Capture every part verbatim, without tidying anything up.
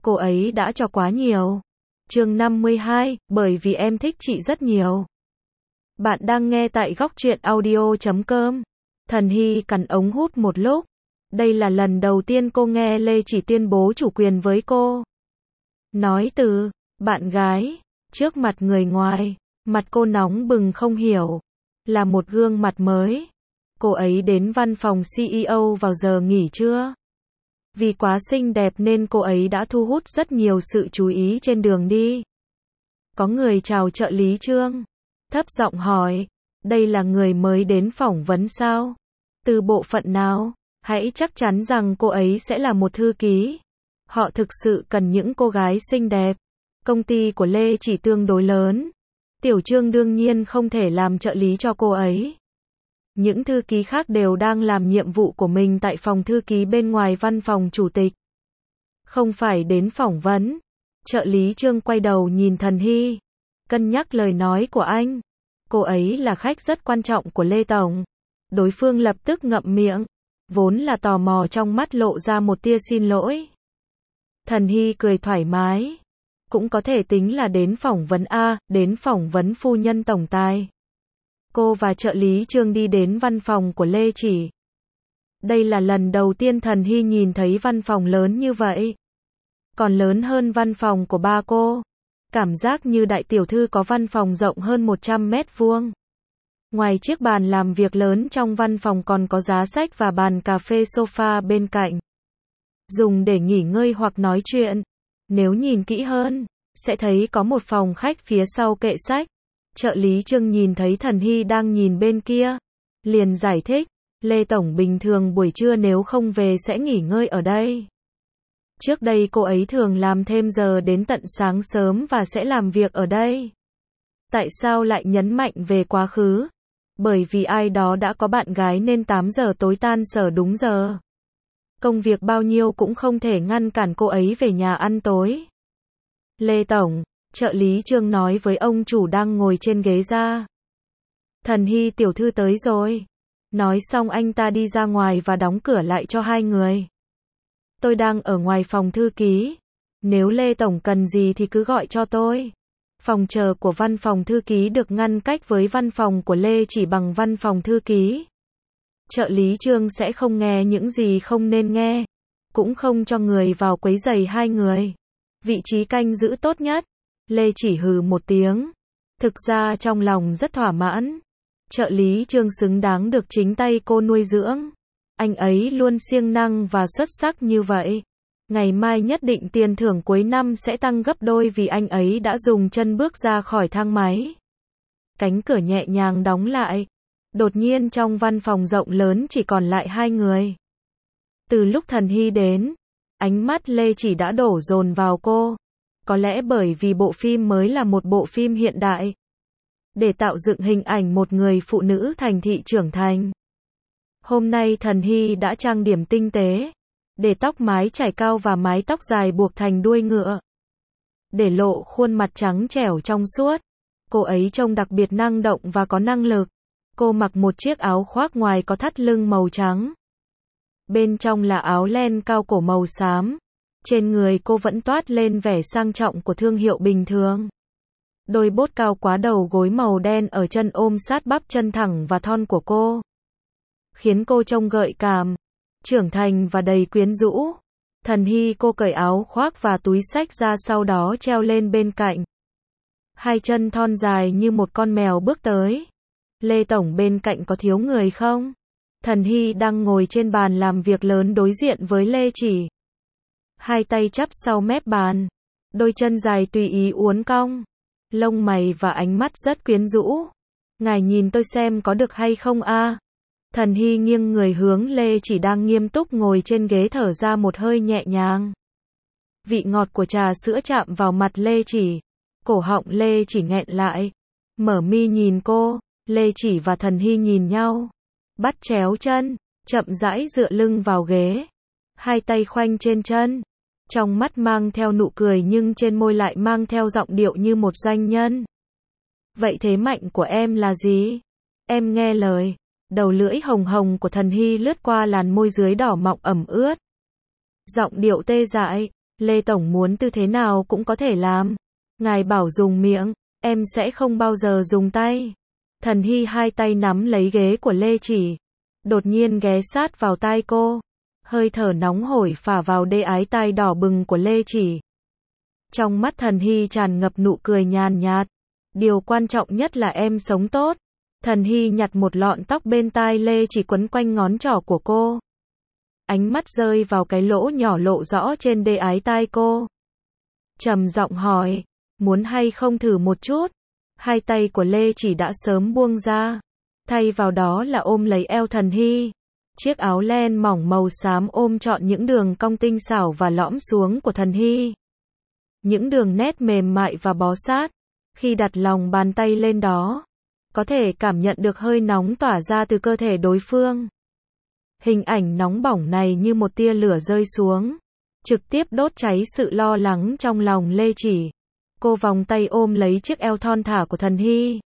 cô ấy đã cho quá nhiều. Chương năm mươi hai, bởi vì em thích chị rất nhiều. Bạn đang nghe tại góc truyện audio chấm com. Thần Hy cắn ống hút một lúc. Đây là lần đầu tiên cô nghe Lê Chỉ tuyên bố chủ quyền với cô. Nói từ bạn gái trước mặt người ngoài, mặt cô nóng bừng không hiểu, là một gương mặt mới. Cô ấy đến văn phòng xê e ô vào giờ nghỉ trưa. Vì quá xinh đẹp nên cô ấy đã thu hút rất nhiều sự chú ý trên đường đi. Có người chào trợ lý Trương, thấp giọng hỏi, đây là người mới đến phỏng vấn sao? Từ bộ phận nào? Hãy chắc chắn rằng cô ấy sẽ là một thư ký. Họ thực sự cần những cô gái xinh đẹp. Công ty của Lê Chỉ tương đối lớn. Tiểu Trương đương nhiên không thể làm trợ lý cho cô ấy. Những thư ký khác đều đang làm nhiệm vụ của mình tại phòng thư ký bên ngoài văn phòng chủ tịch. Không phải đến phỏng vấn. Trợ lý Trương quay đầu nhìn Thần Hy. Cân nhắc lời nói của anh. Cô ấy là khách rất quan trọng của Lê Tổng. Đối phương lập tức ngậm miệng. Vốn là tò mò trong mắt lộ ra một tia xin lỗi. Thần Hy cười thoải mái. Cũng có thể tính là đến phỏng vấn A, đến phỏng vấn phu nhân tổng tài. Cô và trợ lý Trương đi đến văn phòng của Lê Chỉ. Đây là lần đầu tiên Thần Hy nhìn thấy văn phòng lớn như vậy. Còn lớn hơn văn phòng của ba cô. Cảm giác như đại tiểu thư có văn phòng rộng hơn một trăm mét vuông. Ngoài chiếc bàn làm việc lớn trong văn phòng còn có giá sách và bàn cà phê sofa bên cạnh. Dùng để nghỉ ngơi hoặc nói chuyện. Nếu nhìn kỹ hơn, sẽ thấy có một phòng khách phía sau kệ sách. Trợ lý Trương nhìn thấy Thần Hy đang nhìn bên kia. Liền giải thích, Lê Tổng bình thường buổi trưa nếu không về sẽ nghỉ ngơi ở đây. Trước đây cô ấy thường làm thêm giờ đến tận sáng sớm và sẽ làm việc ở đây. Tại sao lại nhấn mạnh về quá khứ? Bởi vì ai đó đã có bạn gái nên tám giờ tối tan sở đúng giờ. Công việc bao nhiêu cũng không thể ngăn cản cô ấy về nhà ăn tối. Lê Tổng, trợ lý Trương nói với ông chủ đang ngồi trên ghế ra. Thần Hy tiểu thư tới rồi. Nói xong anh ta đi ra ngoài và đóng cửa lại cho hai người. Tôi đang ở ngoài phòng thư ký. Nếu Lê Tổng cần gì thì cứ gọi cho tôi. Phòng chờ của văn phòng thư ký được ngăn cách với văn phòng của Lê Chỉ bằng văn phòng thư ký. Trợ lý Trương sẽ không nghe những gì không nên nghe. Cũng không cho người vào quấy rầy hai người. Vị trí canh giữ tốt nhất. Lê Chỉ hừ một tiếng. Thực ra trong lòng rất thỏa mãn. Trợ lý Trương xứng đáng được chính tay cô nuôi dưỡng. Anh ấy luôn siêng năng và xuất sắc như vậy. Ngày mai nhất định tiền thưởng cuối năm sẽ tăng gấp đôi vì anh ấy đã dùng chân bước ra khỏi thang máy. Cánh cửa nhẹ nhàng đóng lại. Đột nhiên trong văn phòng rộng lớn chỉ còn lại hai người. Từ lúc Thần Hy đến, ánh mắt Lê Chỉ đã đổ dồn vào cô. Có lẽ bởi vì bộ phim mới là một bộ phim hiện đại. Để tạo dựng hình ảnh một người phụ nữ thành thị trưởng thành. Hôm nay Thần Hy đã trang điểm tinh tế. Để tóc mái chải cao và mái tóc dài buộc thành đuôi ngựa. Để lộ khuôn mặt trắng trẻo trong suốt. Cô ấy trông đặc biệt năng động và có năng lực. Cô mặc một chiếc áo khoác ngoài có thắt lưng màu trắng. Bên trong là áo len cao cổ màu xám. Trên người cô vẫn toát lên vẻ sang trọng của thương hiệu bình thường. Đôi bốt cao quá đầu gối màu đen ở chân ôm sát bắp chân thẳng và thon của cô. Khiến cô trông gợi cảm, trưởng thành và đầy quyến rũ. Thần Hy cô cởi áo khoác và túi xách ra sau đó treo lên bên cạnh. Hai chân thon dài như một con mèo bước tới. Lê Tổng bên cạnh có thiếu người không? Thần Hy đang ngồi trên bàn làm việc lớn đối diện với Lê Chỉ. Hai tay chắp sau mép bàn. Đôi chân dài tùy ý uốn cong. Lông mày và ánh mắt rất quyến rũ. Ngài nhìn tôi xem có được hay không a? Thần Hy nghiêng người hướng Lê Chỉ đang nghiêm túc ngồi trên ghế thở ra một hơi nhẹ nhàng. Vị ngọt của trà sữa chạm vào mặt Lê Chỉ. Cổ họng Lê Chỉ nghẹn lại. Mở mi nhìn cô. Lê Chỉ và Thần Hy nhìn nhau. Bắt chéo chân. Chậm rãi dựa lưng vào ghế. Hai tay khoanh trên chân. Trong mắt mang theo nụ cười nhưng trên môi lại mang theo giọng điệu như một doanh nhân. Vậy thế mạnh của em là gì? Em nghe lời. Đầu lưỡi hồng hồng của Thần Hy lướt qua làn môi dưới đỏ mọng ẩm ướt. Giọng điệu tê dại. Lê Tổng muốn tư thế nào cũng có thể làm. Ngài bảo dùng miệng, em sẽ không bao giờ dùng tay. Thần Hy hai tay nắm lấy ghế của Lê Chỉ. Đột nhiên ghé sát vào tai cô. Hơi thở nóng hổi phả vào đê ái tai đỏ bừng của Lê Chỉ. Trong mắt Thần Hy tràn ngập nụ cười nhàn nhạt. Điều quan trọng nhất là em sống tốt. Thần Hy nhặt một lọn tóc bên tai Lê Chỉ quấn quanh ngón trỏ của cô. Ánh mắt rơi vào cái lỗ nhỏ lộ rõ trên đê ái tai cô. Trầm giọng hỏi, muốn hay không thử một chút? Hai tay của Lê Chỉ đã sớm buông ra. Thay vào đó là ôm lấy eo Thần Hy. Chiếc áo len mỏng màu xám ôm trọn những đường cong tinh xảo và lõm xuống của Thần Hy. Những đường nét mềm mại và bó sát. Khi đặt lòng bàn tay lên đó, có thể cảm nhận được hơi nóng tỏa ra từ cơ thể đối phương. Hình ảnh nóng bỏng này như một tia lửa rơi xuống, trực tiếp đốt cháy sự lo lắng trong lòng Lê Chỉ. Cô vòng tay ôm lấy chiếc eo thon thả của Thần Hy.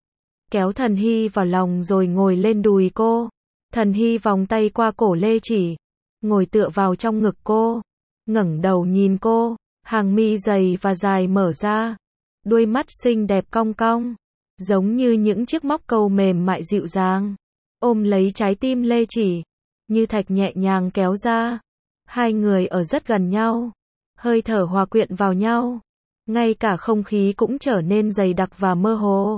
Kéo Thần Hy vào lòng rồi ngồi lên đùi cô. Thần Hy vòng tay qua cổ Lê Chỉ, ngồi tựa vào trong ngực cô, ngẩng đầu nhìn cô, hàng mi dày và dài mở ra, đuôi mắt xinh đẹp cong cong, giống như những chiếc móc câu mềm mại dịu dàng, ôm lấy trái tim Lê Chỉ, như thạch nhẹ nhàng kéo ra. Hai người ở rất gần nhau, hơi thở hòa quyện vào nhau, ngay cả không khí cũng trở nên dày đặc và mơ hồ.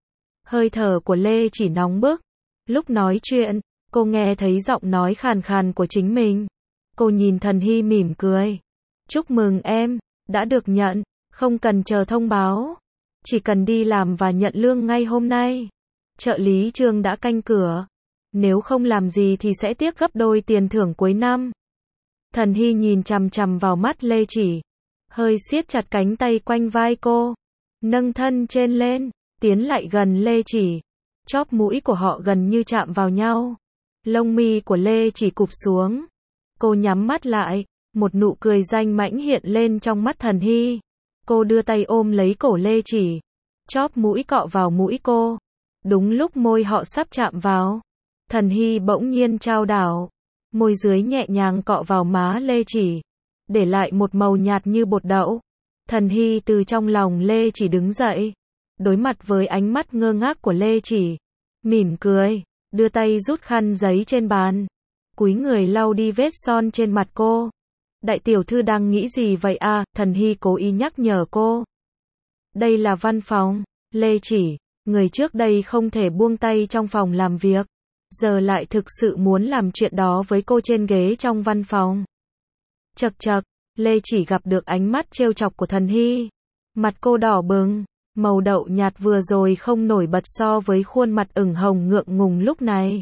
Hơi thở của Lê Chỉ nóng bức. Lúc nói chuyện, cô nghe thấy giọng nói khàn khàn của chính mình. Cô nhìn Thần Hy mỉm cười. Chúc mừng em, đã được nhận, không cần chờ thông báo. Chỉ cần đi làm và nhận lương ngay hôm nay. Trợ lý Trương đã canh cửa. Nếu không làm gì thì sẽ tiếc gấp đôi tiền thưởng cuối năm. Thần Hy nhìn chằm chằm vào mắt Lê Chỉ, hơi siết chặt cánh tay quanh vai cô, nâng thân trên lên, tiến lại gần Lê Chỉ. Chóp mũi của họ gần như chạm vào nhau. Lông mi của Lê Chỉ cụp xuống. Cô nhắm mắt lại, một nụ cười danh mãnh hiện lên trong mắt Thần Hy. Cô đưa tay ôm lấy cổ Lê Chỉ, chóp mũi cọ vào mũi cô. Đúng lúc môi họ sắp chạm vào, Thần Hy bỗng nhiên chao đảo, môi dưới nhẹ nhàng cọ vào má Lê Chỉ, để lại một màu nhạt như bột đậu. Thần Hy từ trong lòng Lê Chỉ đứng dậy, đối mặt với ánh mắt ngơ ngác của Lê Chỉ, mỉm cười, đưa tay rút khăn giấy trên bàn, cúi người lau đi vết son trên mặt cô. Đại tiểu thư đang nghĩ gì vậy à? Thần Hy cố ý nhắc nhở cô. Đây là văn phòng, Lê Chỉ, người trước đây không thể buông tay trong phòng làm việc, giờ lại thực sự muốn làm chuyện đó với cô trên ghế trong văn phòng. Chậc chậc, Lê Chỉ gặp được ánh mắt trêu chọc của Thần Hy. Mặt cô đỏ bừng, màu đậu nhạt vừa rồi không nổi bật so với khuôn mặt ửng hồng ngượng ngùng lúc này.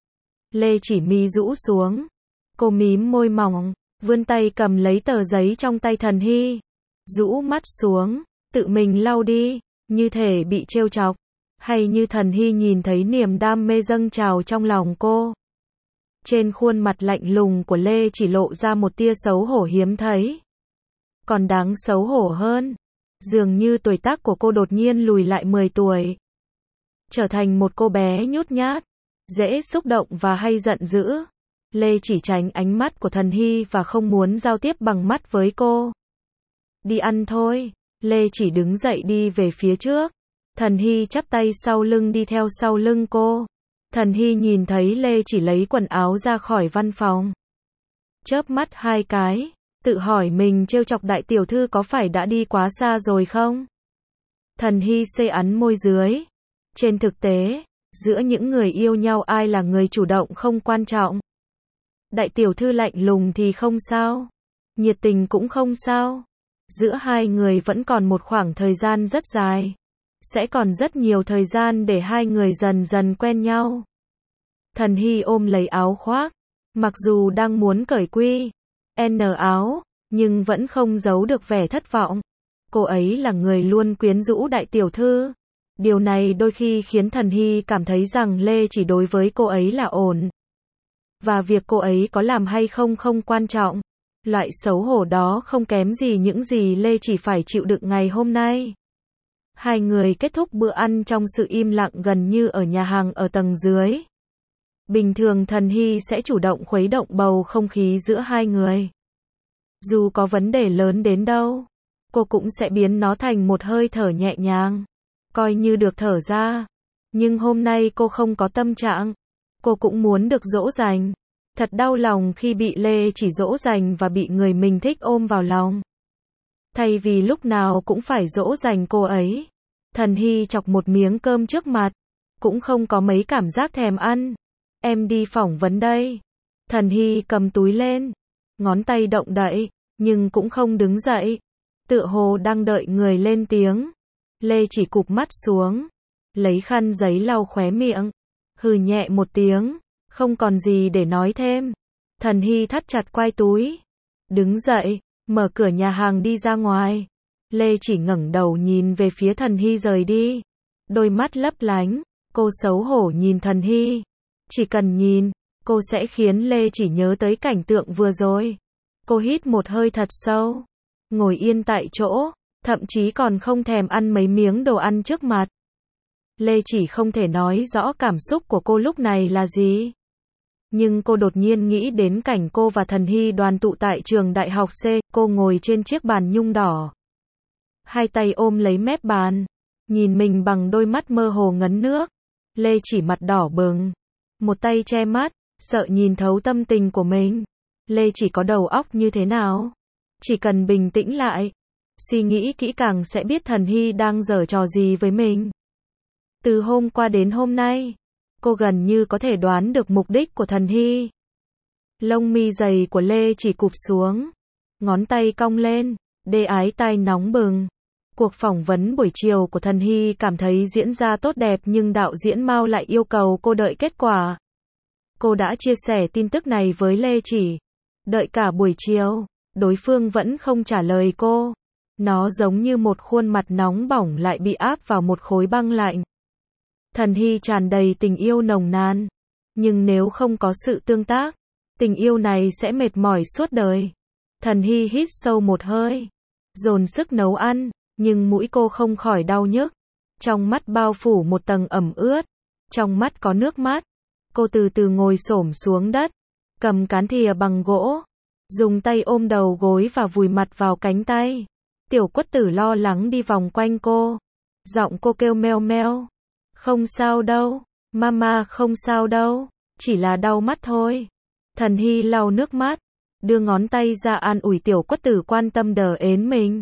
Lê Chỉ mi rũ xuống, cô mím môi mỏng, vươn tay cầm lấy tờ giấy trong tay Thần Hy, rũ mắt xuống, tự mình lau đi, như thể bị trêu chọc, hay như Thần Hy nhìn thấy niềm đam mê dâng trào trong lòng cô. Trên khuôn mặt lạnh lùng của Lê Chỉ lộ ra một tia xấu hổ hiếm thấy. Còn đáng xấu hổ hơn, dường như tuổi tác của cô đột nhiên lùi lại mười tuổi. Trở thành một cô bé nhút nhát, dễ xúc động và hay giận dữ. Lê Chỉ tránh ánh mắt của Thần Hy và không muốn giao tiếp bằng mắt với cô. Đi ăn thôi. Lê Chỉ đứng dậy đi về phía trước. Thần Hy chắp tay sau lưng đi theo sau lưng cô. Thần Hy nhìn thấy Lê Chỉ lấy quần áo ra khỏi văn phòng, chớp mắt hai cái, tự hỏi mình trêu chọc đại tiểu thư có phải đã đi quá xa rồi không? Thần Hy xê ắn môi dưới. Trên thực tế, giữa những người yêu nhau ai là người chủ động không quan trọng. Đại tiểu thư lạnh lùng thì không sao, nhiệt tình cũng không sao. Giữa hai người vẫn còn một khoảng thời gian rất dài. Sẽ còn rất nhiều thời gian để hai người dần dần quen nhau. Thần Hy ôm lấy áo khoác, mặc dù đang muốn cởi quy N áo, nhưng vẫn không giấu được vẻ thất vọng. Cô ấy là người luôn quyến rũ đại tiểu thư. Điều này đôi khi khiến Thần Hy cảm thấy rằng Lê Chỉ đối với cô ấy là ổn. Và việc cô ấy có làm hay không không quan trọng. Loại xấu hổ đó không kém gì những gì Lê Chỉ phải chịu đựng ngày hôm nay. Hai người kết thúc bữa ăn trong sự im lặng gần như ở nhà hàng ở tầng dưới. Bình thường Thần Hy sẽ chủ động khuấy động bầu không khí giữa hai người. Dù có vấn đề lớn đến đâu, cô cũng sẽ biến nó thành một hơi thở nhẹ nhàng, coi như được thở ra. Nhưng hôm nay cô không có tâm trạng. Cô cũng muốn được dỗ dành. Thật đau lòng khi bị Lê Chỉ dỗ dành và bị người mình thích ôm vào lòng. Thay vì lúc nào cũng phải dỗ dành cô ấy, Thần Hy chọc một miếng cơm trước mặt, cũng không có mấy cảm giác thèm ăn. Em đi phỏng vấn đây. Thần Hy cầm túi lên, ngón tay động đậy, nhưng cũng không đứng dậy. Tựa hồ đang đợi người lên tiếng. Lê Chỉ cụp mắt xuống, lấy khăn giấy lau khóe miệng, hừ nhẹ một tiếng, không còn gì để nói thêm. Thần Hy thắt chặt quai túi, đứng dậy, mở cửa nhà hàng đi ra ngoài. Lê Chỉ ngẩng đầu nhìn về phía Thần Hy rời đi, đôi mắt lấp lánh. Cô xấu hổ nhìn Thần Hy. Chỉ cần nhìn, cô sẽ khiến Lê Chỉ nhớ tới cảnh tượng vừa rồi. Cô hít một hơi thật sâu, ngồi yên tại chỗ, thậm chí còn không thèm ăn mấy miếng đồ ăn trước mặt. Lê Chỉ không thể nói rõ cảm xúc của cô lúc này là gì. Nhưng cô đột nhiên nghĩ đến cảnh cô và Thần Hy đoàn tụ tại trường đại học C, cô ngồi trên chiếc bàn nhung đỏ. Hai tay ôm lấy mép bàn, nhìn mình bằng đôi mắt mơ hồ ngấn nước. Lê Chỉ mặt đỏ bừng, một tay che mắt, sợ nhìn thấu tâm tình của mình. Lê Chỉ có đầu óc như thế nào? Chỉ cần bình tĩnh lại, suy nghĩ kỹ càng sẽ biết Thần Hy đang giở trò gì với mình. Từ hôm qua đến hôm nay, cô gần như có thể đoán được mục đích của Thần Hy. Lông mi dày của Lê Chỉ cụp xuống, ngón tay cong lên, đê ái tai nóng bừng. Cuộc phỏng vấn buổi chiều của Thần Hy cảm thấy diễn ra tốt đẹp nhưng đạo diễn Mao lại yêu cầu cô đợi kết quả. Cô đã chia sẻ tin tức này với Lê Chỉ. Đợi cả buổi chiều, đối phương vẫn không trả lời cô. Nó giống như một khuôn mặt nóng bỏng lại bị áp vào một khối băng lạnh. Thần Hy tràn đầy tình yêu nồng nàn. Nhưng nếu không có sự tương tác, tình yêu này sẽ mệt mỏi suốt đời. Thần Hy hít sâu một hơi, dồn sức nấu ăn, nhưng mũi cô không khỏi đau nhức. Trong mắt bao phủ một tầng ẩm ướt, trong mắt có nước mắt. Cô từ từ ngồi xổm xuống đất, cầm cán thìa bằng gỗ, dùng tay ôm đầu gối và vùi mặt vào cánh tay. Tiểu Quất Tử lo lắng đi vòng quanh cô. Giọng cô kêu meo meo. Không sao đâu, mama không sao đâu, chỉ là đau mắt thôi. Thần Hy lau nước mắt, đưa ngón tay ra an ủi Tiểu Quất Tử quan tâm đờ ến mình.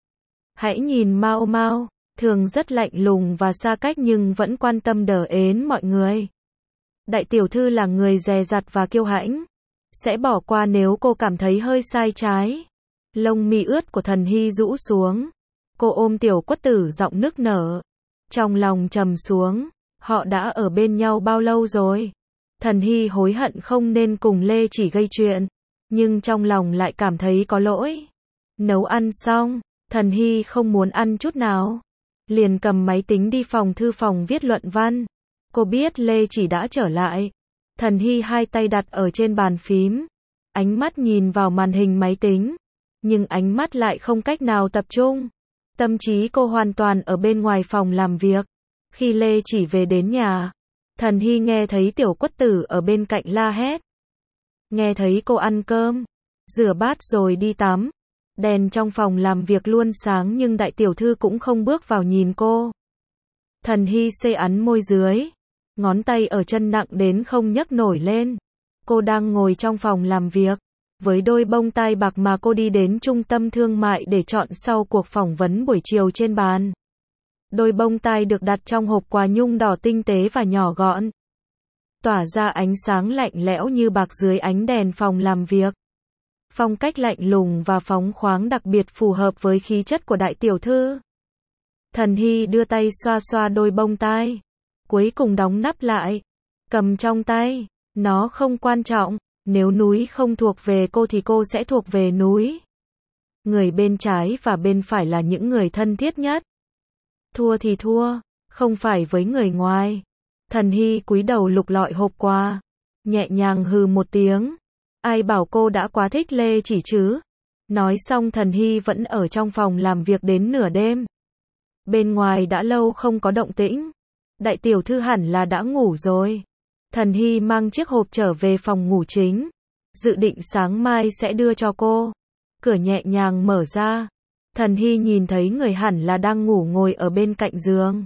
Hãy nhìn Mao Mao, thường rất lạnh lùng và xa cách nhưng vẫn quan tâm đờ ến mọi người. Đại tiểu thư là người dè dặt và kiêu hãnh, sẽ bỏ qua nếu cô cảm thấy hơi sai trái. Lông mi ướt của Thần Hy rũ xuống, cô ôm Tiểu Quất Tử giọng nức nở. Trong lòng trầm xuống, họ đã ở bên nhau bao lâu rồi? Thần Hy hối hận không nên cùng Lê Chỉ gây chuyện, nhưng trong lòng lại cảm thấy có lỗi. Nấu ăn xong, Thần Hy không muốn ăn chút nào, liền cầm máy tính đi phòng thư phòng viết luận văn. Cô biết Lê Chỉ đã trở lại. Thần Hy hai tay đặt ở trên bàn phím, ánh mắt nhìn vào màn hình máy tính, nhưng ánh mắt lại không cách nào tập trung. Tâm trí cô hoàn toàn ở bên ngoài phòng làm việc. Khi Lê Chỉ về đến nhà, Thần Hy nghe thấy Tiểu Quất Tử ở bên cạnh la hét. Nghe thấy cô ăn cơm, rửa bát rồi đi tắm. Đèn trong phòng làm việc luôn sáng nhưng đại tiểu thư cũng không bước vào nhìn cô. Thần Hy xê ắn môi dưới, ngón tay ở chân nặng đến không nhấc nổi lên. Cô đang ngồi trong phòng làm việc, với đôi bông tai bạc mà cô đi đến trung tâm thương mại để chọn sau cuộc phỏng vấn buổi chiều trên bàn. Đôi bông tai được đặt trong hộp quà nhung đỏ tinh tế và nhỏ gọn, tỏa ra ánh sáng lạnh lẽo như bạc dưới ánh đèn phòng làm việc. Phong cách lạnh lùng và phóng khoáng đặc biệt phù hợp với khí chất của đại tiểu thư. Thần Hy đưa tay xoa xoa đôi bông tai, cuối cùng đóng nắp lại, cầm trong tay. Nó không quan trọng, nếu núi không thuộc về cô thì cô sẽ thuộc về núi. Người bên trái và bên phải là những người thân thiết nhất. Thua thì thua, không phải với người ngoài. Thần Hy cúi đầu lục lọi hộp quà, nhẹ nhàng hừ một tiếng. Ai bảo cô đã quá thích Lê Chỉ chứ? Nói xong Thần Hy vẫn ở trong phòng làm việc đến nửa đêm. Bên ngoài đã lâu không có động tĩnh. Đại tiểu thư hẳn là đã ngủ rồi. Thần Hy mang chiếc hộp trở về phòng ngủ chính, dự định sáng mai sẽ đưa cho cô. Cửa nhẹ nhàng mở ra. Thần Hy nhìn thấy người hẳn là đang ngủ ngồi ở bên cạnh giường.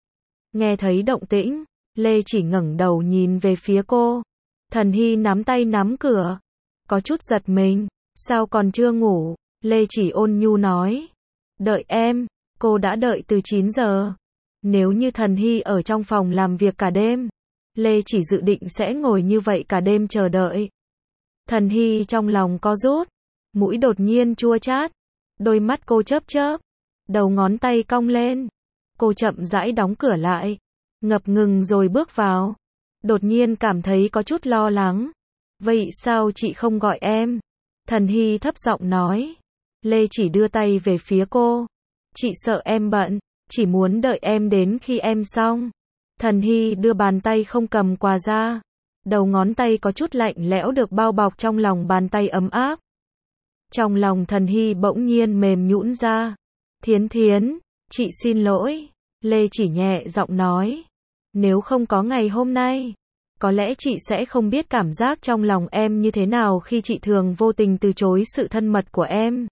Nghe thấy động tĩnh, Lê Chỉ ngẩng đầu nhìn về phía cô. Thần Hy nắm tay nắm cửa. Có chút giật mình. Sao còn chưa ngủ? Lê Chỉ ôn nhu nói. Đợi em. Cô đã đợi từ chín giờ. Nếu như Thần Hy ở trong phòng làm việc cả đêm, Lê Chỉ dự định sẽ ngồi như vậy cả đêm chờ đợi. Thần Hy trong lòng co rút, mũi đột nhiên chua chát, đôi mắt cô chớp chớp, đầu ngón tay cong lên. Cô chậm rãi đóng cửa lại, ngập ngừng rồi bước vào. Đột nhiên cảm thấy có chút lo lắng. Vậy sao chị không gọi em? Thần Hy thấp giọng nói. Lê Chỉ đưa tay về phía cô. Chị sợ em bận, chỉ muốn đợi em đến khi em xong. Thần Hy đưa bàn tay không cầm quà ra. Đầu ngón tay có chút lạnh lẽo được bao bọc trong lòng bàn tay ấm áp. Trong lòng Thần Hy bỗng nhiên mềm nhũn ra. Thiến Thiến, chị xin lỗi. Lê Chỉ nhẹ giọng nói. Nếu không có ngày hôm nay, có lẽ chị sẽ không biết cảm giác trong lòng em như thế nào khi chị thường vô tình từ chối sự thân mật của em.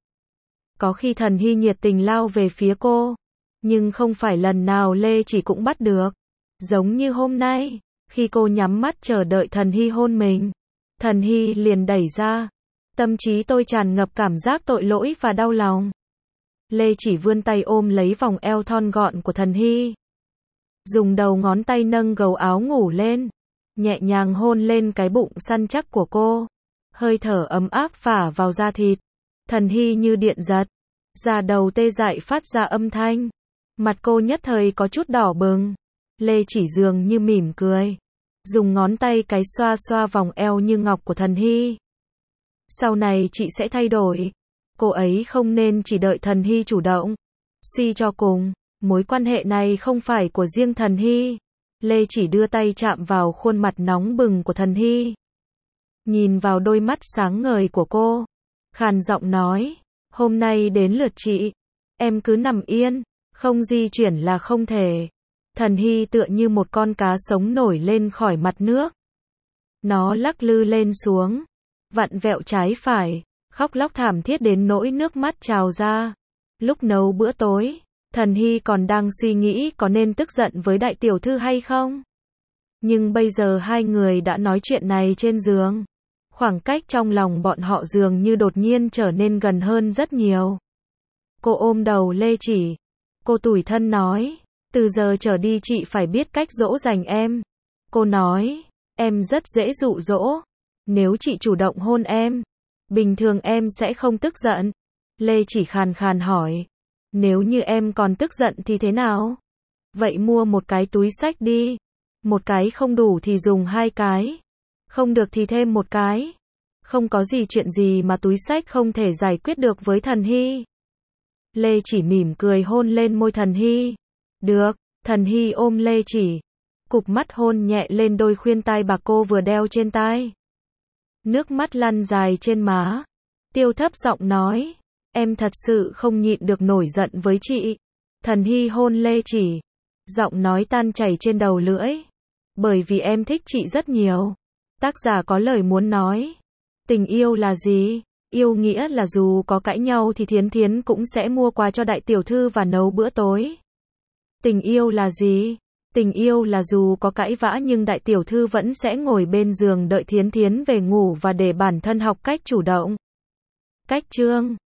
Có khi Thần Hy nhiệt tình lao về phía cô, nhưng không phải lần nào Lê Chỉ cũng bắt được. Giống như hôm nay, khi cô nhắm mắt chờ đợi Thần Hy hôn mình, Thần Hy liền đẩy ra. Tâm trí tôi tràn ngập cảm giác tội lỗi và đau lòng. Lê Chỉ vươn tay ôm lấy vòng eo thon gọn của Thần Hy. Dùng đầu ngón tay nâng gầu áo ngủ lên, nhẹ nhàng hôn lên cái bụng săn chắc của cô. Hơi thở ấm áp phả vào da thịt. Thần Hy như điện giật, da đầu tê dại phát ra âm thanh. Mặt cô nhất thời có chút đỏ bừng. Lê Chỉ dường như mỉm cười, dùng ngón tay cái xoa xoa vòng eo như ngọc của Thần Hy. Sau này chị sẽ thay đổi. Cô ấy không nên chỉ đợi Thần Hy chủ động. Suy cho cùng, mối quan hệ này không phải của riêng Thần Hy. Lê Chỉ đưa tay chạm vào khuôn mặt nóng bừng của Thần Hy. Nhìn vào đôi mắt sáng ngời của cô, khàn giọng nói, hôm nay đến lượt chị. Em cứ nằm yên, không di chuyển là không thể. Thần Hy tựa như một con cá sống nổi lên khỏi mặt nước. Nó lắc lư lên xuống, vặn vẹo trái phải, khóc lóc thảm thiết đến nỗi nước mắt trào ra. Lúc nấu bữa tối, Thần Hy còn đang suy nghĩ có nên tức giận với đại tiểu thư hay không. Nhưng bây giờ hai người đã nói chuyện này trên giường. Khoảng cách trong lòng bọn họ dường như đột nhiên trở nên gần hơn rất nhiều. Cô ôm đầu Lê Chỉ. Cô tủi thân nói, từ giờ trở đi chị phải biết cách dỗ dành em. Cô nói, em rất dễ dụ dỗ. Nếu chị chủ động hôn em, bình thường em sẽ không tức giận. Lê Chỉ khàn khàn hỏi, nếu như em còn tức giận thì thế nào? Vậy mua một cái túi xách đi. Một cái không đủ thì dùng hai cái. Không được thì thêm một cái. Không có gì chuyện gì mà túi xách không thể giải quyết được với Thần Hy. Lê Chỉ mỉm cười hôn lên môi Thần Hy. Được. Thần Hy ôm Lê Chỉ, cụp mắt hôn nhẹ lên đôi khuyên tai bạc cô vừa đeo trên tai. Nước mắt lăn dài trên má. Tiêu thấp giọng nói, em thật sự không nhịn được nổi giận với chị. Thần Hy hôn Lê Chỉ, giọng nói tan chảy trên đầu lưỡi. Bởi vì em thích chị rất nhiều. Tác giả có lời muốn nói. Tình yêu là gì? Yêu nghĩa là dù có cãi nhau thì Thiến Thiến cũng sẽ mua quà cho đại tiểu thư và nấu bữa tối. Tình yêu là gì? Tình yêu là dù có cãi vã nhưng đại tiểu thư vẫn sẽ ngồi bên giường đợi Thiến Thiến về ngủ và để bản thân học cách chủ động. Cách chương